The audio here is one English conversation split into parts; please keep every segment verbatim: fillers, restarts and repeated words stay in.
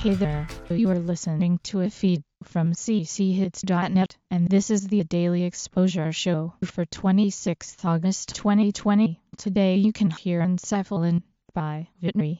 Hey there, you are listening to a feed from c c hits dot net, and this is the Daily Exposure Show for twenty-sixth August twenty twenty. Today you can hear Encephalon by Vitri.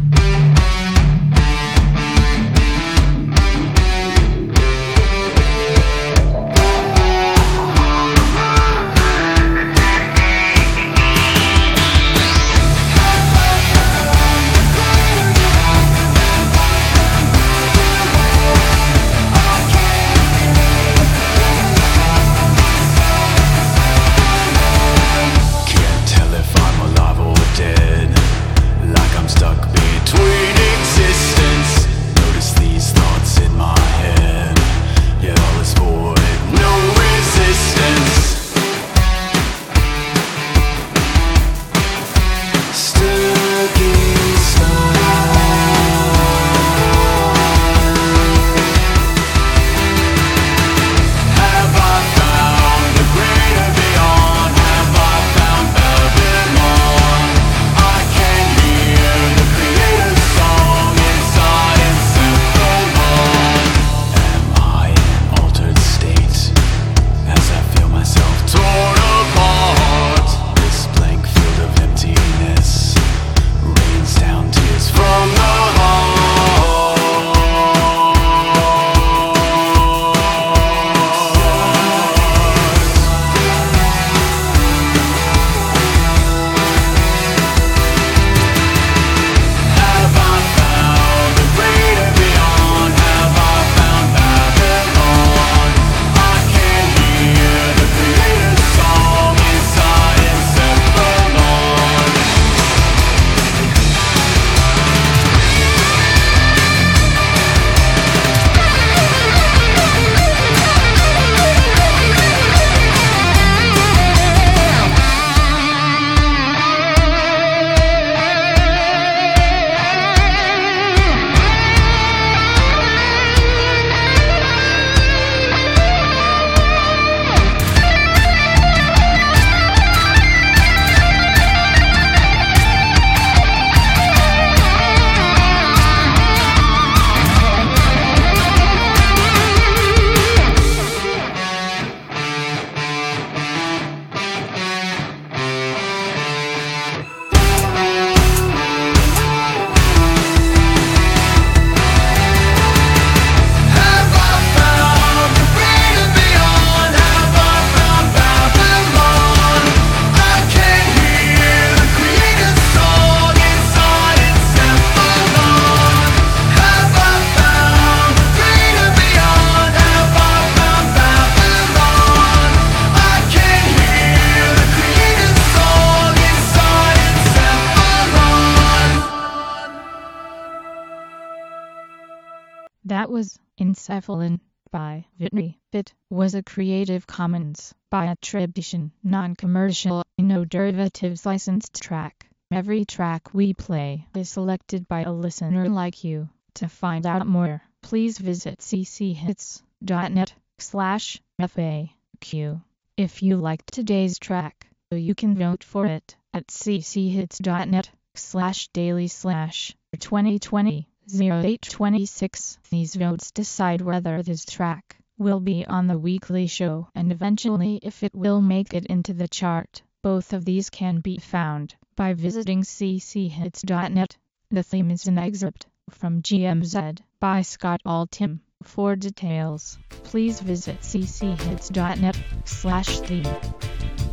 That was Encephalon by Vitri. It was a Creative Commons by attribution, non-commercial, no derivatives licensed track. Every track we play is selected by a listener like you. To find out more, please visit c c hits dot net slash F A Q. If you liked today's track, you can vote for it at c c hits dot net slash daily slash twenty twenty. oh eight twenty-six. These votes decide whether this track will be on the weekly show and eventually if it will make it into the chart. Both of these can be found by visiting c c hits dot net. The theme is an excerpt from G M Z by Scott Altham. For details, please visit c c hits dot net slash theme.